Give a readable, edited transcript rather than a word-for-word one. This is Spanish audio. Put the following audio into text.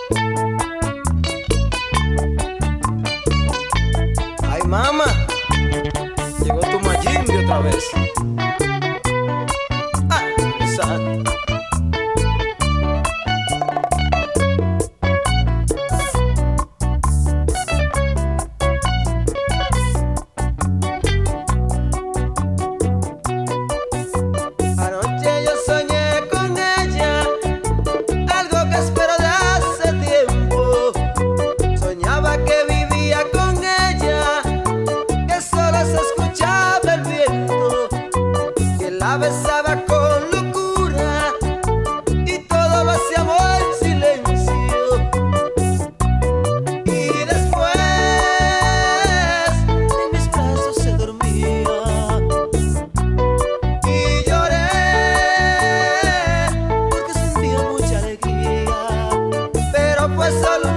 Ay, mamá, llegó tu Mayimbe otra vez. Ah, santo. Anoche yo soñé con ella, algo que espero de hace tiempo. Soñaba que vivía con ella, que solo se escuchaba el viento, que la besaba con locura y todo lo hacíamos en silencio. Y después en mis brazos se dormía y lloré porque sentía mucha alegría, pero fue solo